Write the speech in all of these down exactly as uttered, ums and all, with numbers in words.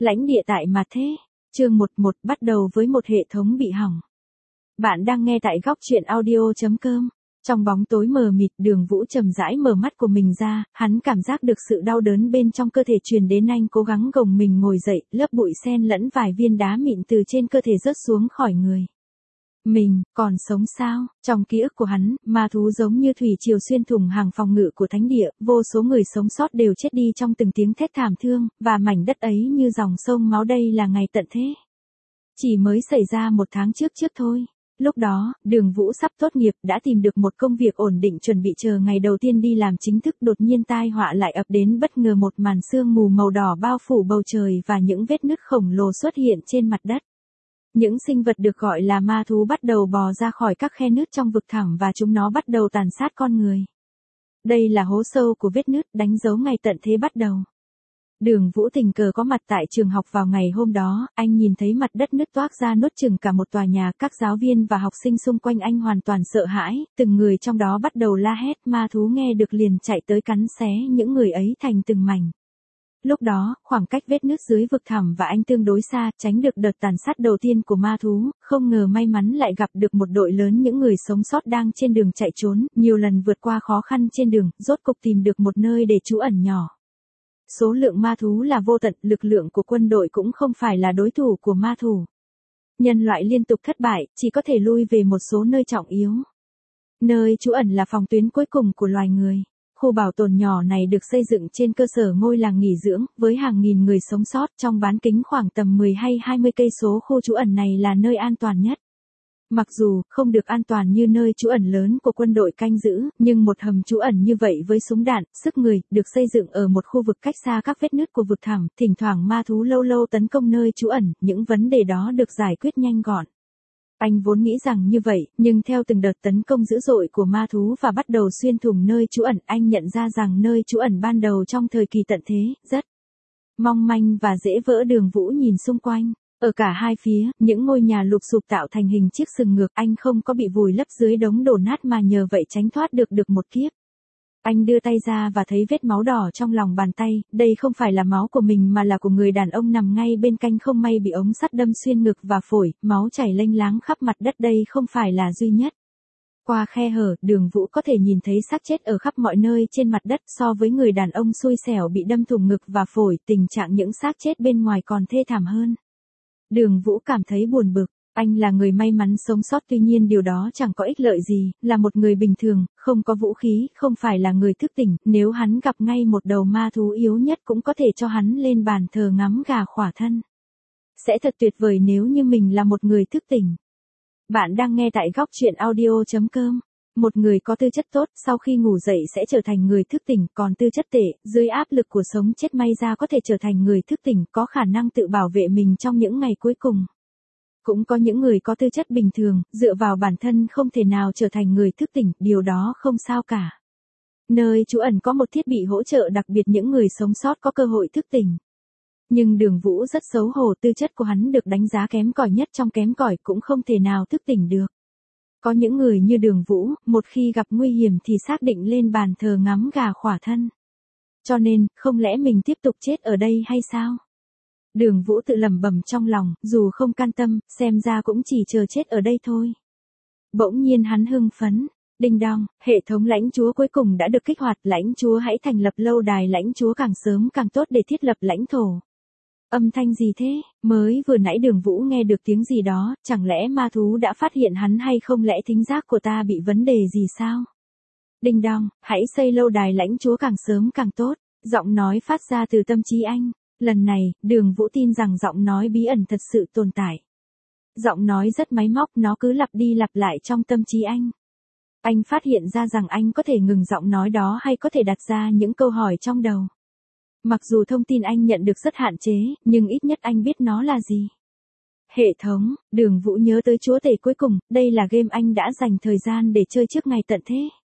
Lãnh địa tại Mà Thế, chương một một bắt đầu với một hệ thống bị hỏng. Bạn đang nghe tại góc truyện audio chấm com. Trong bóng tối mờ mịt, Đường Vũ chậm rãi mở mắt của mình ra, hắn cảm giác được sự đau đớn bên trong cơ thể truyền đến, anh cố gắng gồng mình ngồi dậy, lớp bụi xen lẫn vài viên đá mịn từ trên cơ thể rớt xuống khỏi người. Mình, còn sống sao? Trong ký ức của hắn, ma thú giống như thủy triều xuyên thủng hàng phòng ngự của thánh địa, vô số người sống sót đều chết đi trong từng tiếng thét thảm thương, và mảnh đất ấy như dòng sông máu, đây là ngày tận thế. Chỉ mới xảy ra một tháng trước trước thôi. Lúc đó, Đường Vũ sắp tốt nghiệp, đã tìm được một công việc ổn định chuẩn bị chờ ngày đầu tiên đi làm chính thức, đột nhiên tai họa lại ập đến, bất ngờ một màn sương mù màu đỏ bao phủ bầu trời và những vết nứt khổng lồ xuất hiện trên mặt đất. Những sinh vật được gọi là ma thú bắt đầu bò ra khỏi các khe nứt trong vực thẳm và chúng nó bắt đầu tàn sát con người. Đây là hố sâu của vết nứt, đánh dấu ngày tận thế bắt đầu. Đường Vũ tình cờ có mặt tại trường học vào ngày hôm đó, anh nhìn thấy mặt đất nứt toác ra nuốt chửng cả một tòa nhà, các giáo viên và học sinh xung quanh anh hoàn toàn sợ hãi, từng người trong đó bắt đầu la hét, ma thú nghe được liền chạy tới cắn xé những người ấy thành từng mảnh. Lúc đó, khoảng cách vết nứt dưới vực thẳm và anh tương đối xa, tránh được đợt tàn sát đầu tiên của ma thú, không ngờ may mắn lại gặp được một đội lớn những người sống sót đang trên đường chạy trốn, nhiều lần vượt qua khó khăn trên đường, rốt cục tìm được một nơi để trú ẩn nhỏ. Số lượng ma thú là vô tận, lực lượng của quân đội cũng không phải là đối thủ của ma thú. Nhân loại liên tục thất bại, chỉ có thể lui về một số nơi trọng yếu. Nơi trú ẩn là phòng tuyến cuối cùng của loài người. Khu bảo tồn nhỏ này được xây dựng trên cơ sở ngôi làng nghỉ dưỡng, với hàng nghìn người sống sót trong bán kính khoảng tầm mười hay hai mươi cây số. Khu trú ẩn này là nơi an toàn nhất. Mặc dù không được an toàn như nơi trú ẩn lớn của quân đội canh giữ, nhưng một hầm trú ẩn như vậy với súng đạn, sức người, được xây dựng ở một khu vực cách xa các vết nứt của vực thẳm, thỉnh thoảng ma thú lâu lâu tấn công nơi trú ẩn, những vấn đề đó được giải quyết nhanh gọn. Anh vốn nghĩ rằng như vậy, nhưng theo từng đợt tấn công dữ dội của ma thú và bắt đầu xuyên thủng nơi trú ẩn, anh nhận ra rằng nơi trú ẩn ban đầu trong thời kỳ tận thế, rất mong manh và dễ vỡ. Đường Vũ nhìn xung quanh. Ở cả hai phía, những ngôi nhà lụp xụp tạo thành hình chiếc sừng ngược, anh không có bị vùi lấp dưới đống đổ nát mà nhờ vậy tránh thoát được được một kiếp. Anh đưa tay ra và thấy vết máu đỏ trong lòng bàn tay, đây không phải là máu của mình mà là của người đàn ông nằm ngay bên cạnh, không may bị ống sắt đâm xuyên ngực và phổi, máu chảy lênh láng khắp mặt đất, đây không phải là duy nhất. Qua khe hở, Đường Vũ có thể nhìn thấy xác chết ở khắp mọi nơi trên mặt đất. So với người đàn ông xui xẻo bị đâm thủng ngực và phổi, tình trạng những xác chết bên ngoài còn thê thảm hơn. Đường Vũ cảm thấy buồn bực, anh là người may mắn sống sót, tuy nhiên điều đó chẳng có ích lợi gì, là một người bình thường, không có vũ khí, không phải là người thức tỉnh, nếu hắn gặp ngay một đầu ma thú yếu nhất cũng có thể cho hắn lên bàn thờ ngắm gà khỏa thân. Sẽ thật tuyệt vời nếu như mình là một người thức tỉnh. Bạn đang nghe tại góc truyện audio chấm com. Một người có tư chất tốt, sau khi ngủ dậy sẽ trở thành người thức tỉnh, còn tư chất tệ, dưới áp lực của sống chết may ra có thể trở thành người thức tỉnh, có khả năng tự bảo vệ mình trong những ngày cuối cùng. Cũng có những người có tư chất bình thường, dựa vào bản thân không thể nào trở thành người thức tỉnh, điều đó không sao cả. Nơi trú ẩn có một thiết bị hỗ trợ đặc biệt, những người sống sót có cơ hội thức tỉnh. Nhưng Đường Vũ rất xấu hổ, tư chất của hắn được đánh giá kém cỏi nhất trong kém cỏi, cũng không thể nào thức tỉnh được. Có những người như Đường Vũ, một khi gặp nguy hiểm thì xác định lên bàn thờ ngắm gà khỏa thân. Cho nên, không lẽ mình tiếp tục chết ở đây hay sao? Đường Vũ tự lẩm bẩm trong lòng, dù không can tâm, xem ra cũng chỉ chờ chết ở đây thôi. Bỗng nhiên hắn hưng phấn. Đinh đong, hệ thống lãnh chúa cuối cùng đã được kích hoạt, lãnh chúa hãy thành lập lâu đài lãnh chúa càng sớm càng tốt để thiết lập lãnh thổ. Âm thanh gì thế? Mới vừa nãy Đường Vũ nghe được tiếng gì đó, chẳng lẽ ma thú đã phát hiện hắn hay không, lẽ thính giác của ta bị vấn đề gì sao? Đinh đong, hãy xây lâu đài lãnh chúa càng sớm càng tốt, giọng nói phát ra từ tâm trí anh. Lần này, Đường Vũ tin rằng giọng nói bí ẩn thật sự tồn tại. Giọng nói rất máy móc, nó cứ lặp đi lặp lại trong tâm trí anh. Anh phát hiện ra rằng anh có thể ngừng giọng nói đó hay có thể đặt ra những câu hỏi trong đầu. Mặc dù thông tin anh nhận được rất hạn chế, nhưng ít nhất anh biết nó là gì. Hệ thống, Đường Vũ nhớ tới chúa tể cuối cùng, đây là game anh đã dành thời gian để chơi trước ngày tận thế.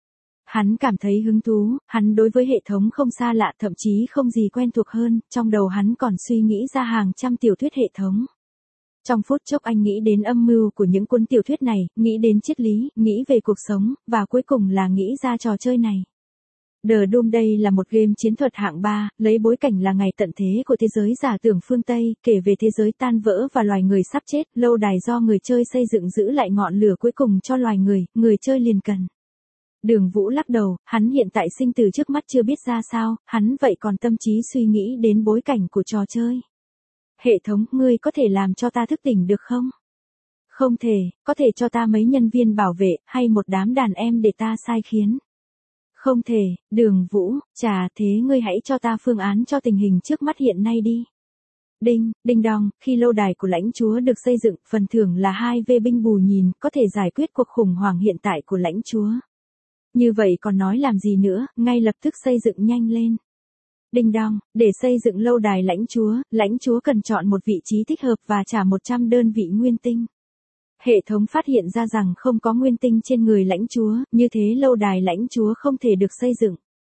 Hắn cảm thấy hứng thú, hắn đối với hệ thống không xa lạ, thậm chí không gì quen thuộc hơn, trong đầu hắn còn suy nghĩ ra hàng trăm tiểu thuyết hệ thống. Trong phút chốc anh nghĩ đến âm mưu của những cuốn tiểu thuyết này, nghĩ đến triết lý, nghĩ về cuộc sống, và cuối cùng là nghĩ ra trò chơi này. The Doom đây là một game chiến thuật hạng ba, lấy bối cảnh là ngày tận thế của thế giới giả tưởng phương Tây, kể về thế giới tan vỡ và loài người sắp chết, lâu đài do người chơi xây dựng giữ lại ngọn lửa cuối cùng cho loài người, người chơi liền cần. Đường Vũ lắc đầu, hắn hiện tại sinh tử trước mắt chưa biết ra sao, hắn vậy còn tâm trí suy nghĩ đến bối cảnh của trò chơi. Hệ thống, ngươi có thể làm cho ta thức tỉnh được không? Không thể, có thể cho ta mấy nhân viên bảo vệ, hay một đám đàn em để ta sai khiến. Không thể, Đường Vũ, chà thế ngươi hãy cho ta phương án cho tình hình trước mắt hiện nay đi. Đinh, đinh đong, khi lâu đài của lãnh chúa được xây dựng, phần thưởng là hai vê binh bù nhìn, có thể giải quyết cuộc khủng hoảng hiện tại của lãnh chúa. Như vậy còn nói làm gì nữa, ngay lập tức xây dựng nhanh lên. Đinh đong, để xây dựng lâu đài lãnh chúa, lãnh chúa cần chọn một vị trí thích hợp và trả một trăm đơn vị nguyên tinh. Hệ thống phát hiện ra rằng không có nguyên tinh trên người lãnh chúa, như thế lâu đài lãnh chúa không thể được xây dựng.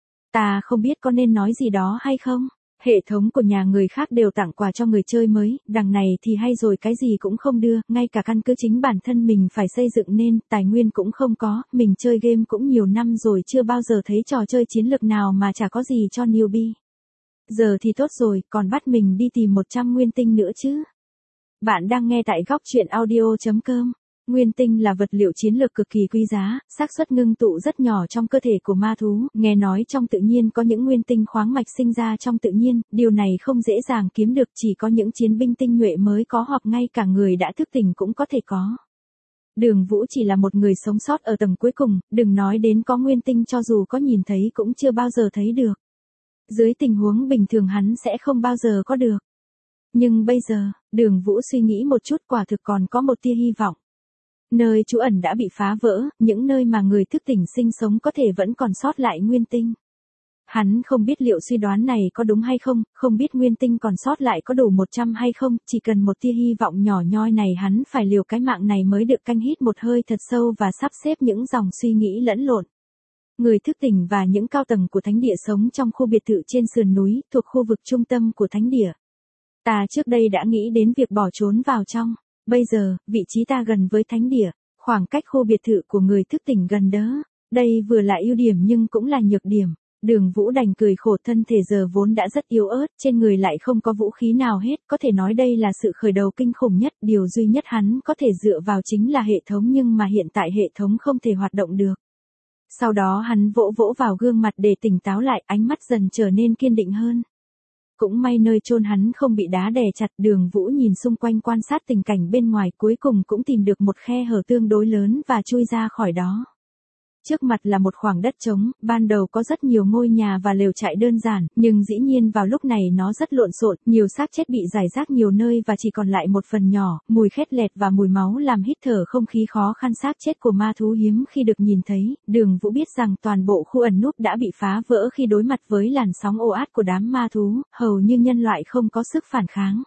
Ta không biết có nên nói gì đó hay không? Hệ thống của nhà người khác đều tặng quà cho người chơi mới, đằng này thì hay rồi cái gì cũng không đưa, ngay cả căn cứ chính bản thân mình phải xây dựng nên, tài nguyên cũng không có, mình chơi game cũng nhiều năm rồi chưa bao giờ thấy trò chơi chiến lược nào mà chả có gì cho newbie. Giờ thì tốt rồi, còn bắt mình đi tìm một trăm nguyên tinh nữa chứ. Bạn đang nghe tại góc truyện audio chấm com. Nguyên tinh là vật liệu chiến lược cực kỳ quý giá, xác suất ngưng tụ rất nhỏ trong cơ thể của ma thú, nghe nói trong tự nhiên có những nguyên tinh khoáng mạch sinh ra trong tự nhiên, điều này không dễ dàng kiếm được, chỉ có những chiến binh tinh nhuệ mới có hoặc ngay cả người đã thức tỉnh cũng có thể có. Đường Vũ chỉ là một người sống sót ở tầng cuối cùng, đừng nói đến có nguyên tinh, cho dù có nhìn thấy cũng chưa bao giờ thấy được. Dưới tình huống bình thường hắn sẽ không bao giờ có được. Nhưng bây giờ, Đường Vũ suy nghĩ một chút, quả thực còn có một tia hy vọng. Nơi trú ẩn đã bị phá vỡ, những nơi mà người thức tỉnh sinh sống có thể vẫn còn sót lại nguyên tinh. Hắn không biết liệu suy đoán này có đúng hay không, không biết nguyên tinh còn sót lại có đủ một trăm hay không, chỉ cần một tia hy vọng nhỏ nhoi này hắn phải liều cái mạng này mới được. Canh hít một hơi thật sâu và sắp xếp những dòng suy nghĩ lẫn lộn. Người thức tỉnh và những cao tầng của thánh địa sống trong khu biệt thự trên sườn núi, thuộc khu vực trung tâm của thánh địa. Ta trước đây đã nghĩ đến việc bỏ trốn vào trong. Bây giờ, vị trí ta gần với thánh địa, khoảng cách khu biệt thự của người thức tỉnh gần đó. Đây vừa là ưu điểm nhưng cũng là nhược điểm. Đường Vũ đành cười khổ, thân thể giờ vốn đã rất yếu ớt, trên người lại không có vũ khí nào hết, có thể nói đây là sự khởi đầu kinh khủng nhất, điều duy nhất hắn có thể dựa vào chính là hệ thống, nhưng mà hiện tại hệ thống không thể hoạt động được. Sau đó hắn vỗ vỗ vào gương mặt để tỉnh táo lại, ánh mắt dần trở nên kiên định hơn. Cũng may nơi chôn hắn không bị đá đè chặt. Đường Vũ nhìn xung quanh quan sát tình cảnh bên ngoài, cuối cùng cũng tìm được một khe hở tương đối lớn và chui ra khỏi đó. Trước mặt là một khoảng đất trống, ban đầu có rất nhiều ngôi nhà và lều trại đơn giản, nhưng dĩ nhiên vào lúc này nó rất lộn xộn, nhiều xác chết bị rải rác nhiều nơi và chỉ còn lại một phần nhỏ, mùi khét lẹt và mùi máu làm hít thở không khí khó khăn. Xác chết của ma thú hiếm khi được nhìn thấy. Đường Vũ biết rằng toàn bộ khu ẩn núp đã bị phá vỡ khi đối mặt với làn sóng ồ ạt của đám ma thú, hầu như nhân loại không có sức phản kháng.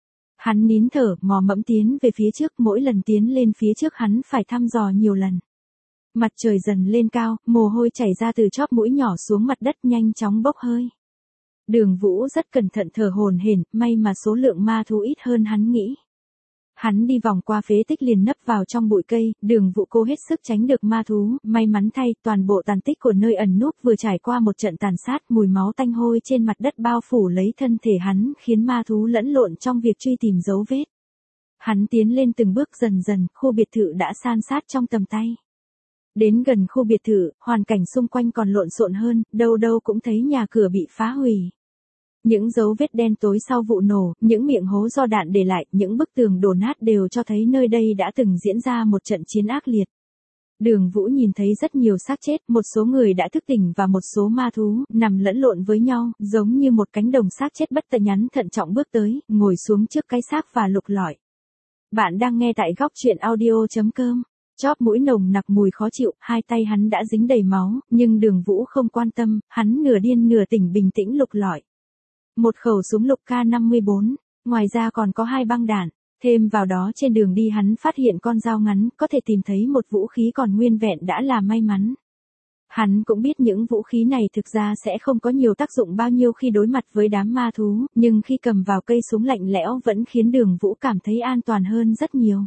Hắn nín thở, mò mẫm tiến về phía trước, mỗi lần tiến lên phía trước hắn phải thăm dò nhiều lần. Mặt trời dần lên cao, mồ hôi chảy ra từ chóp mũi nhỏ xuống mặt đất nhanh chóng bốc hơi. Đường Vũ rất cẩn thận thở hổn hển, may mà số lượng ma thú ít hơn hắn nghĩ. Hắn đi vòng qua phế tích liền nấp vào trong bụi cây, Đường Vũ cố hết sức tránh được ma thú, may mắn thay, toàn bộ tàn tích của nơi ẩn núp vừa trải qua một trận tàn sát, mùi máu tanh hôi trên mặt đất bao phủ lấy thân thể hắn, khiến ma thú lẫn lộn trong việc truy tìm dấu vết. Hắn tiến lên từng bước, dần dần, khu biệt thự đã san sát trong tầm tay. Đến gần khu biệt thự, hoàn cảnh xung quanh còn lộn xộn hơn, đâu đâu cũng thấy nhà cửa bị phá hủy. Những dấu vết đen tối sau vụ nổ, những miệng hố do đạn để lại, những bức tường đổ nát đều cho thấy nơi đây đã từng diễn ra một trận chiến ác liệt. Đường Vũ nhìn thấy rất nhiều xác chết, một số người đã thức tỉnh và một số ma thú, nằm lẫn lộn với nhau, giống như một cánh đồng xác chết bất tận. Nhắn thận trọng bước tới, ngồi xuống trước cái xác và lục lọi. Bạn đang nghe tại góc truyện audio chấm com. Chóp mũi nồng nặc mùi khó chịu, hai tay hắn đã dính đầy máu, nhưng Đường Vũ không quan tâm, hắn nửa điên nửa tỉnh bình tĩnh lục lọi. Một khẩu súng lục K năm mươi bốn, ngoài ra còn có hai băng đạn, thêm vào đó trên đường đi hắn phát hiện con dao ngắn, có thể tìm thấy một vũ khí còn nguyên vẹn đã là may mắn. Hắn cũng biết những vũ khí này thực ra sẽ không có nhiều tác dụng bao nhiêu khi đối mặt với đám ma thú, nhưng khi cầm vào cây súng lạnh lẽo vẫn khiến Đường Vũ cảm thấy an toàn hơn rất nhiều.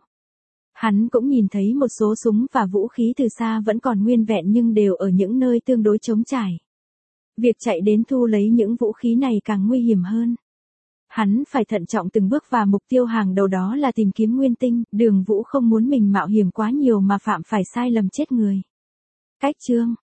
Hắn cũng nhìn thấy một số súng và vũ khí từ xa vẫn còn nguyên vẹn nhưng đều ở những nơi tương đối trống trải. Việc chạy đến thu lấy những vũ khí này càng nguy hiểm hơn. Hắn phải thận trọng từng bước và mục tiêu hàng đầu đó là tìm kiếm nguyên tinh, Đường Vũ không muốn mình mạo hiểm quá nhiều mà phạm phải sai lầm chết người. Cách chương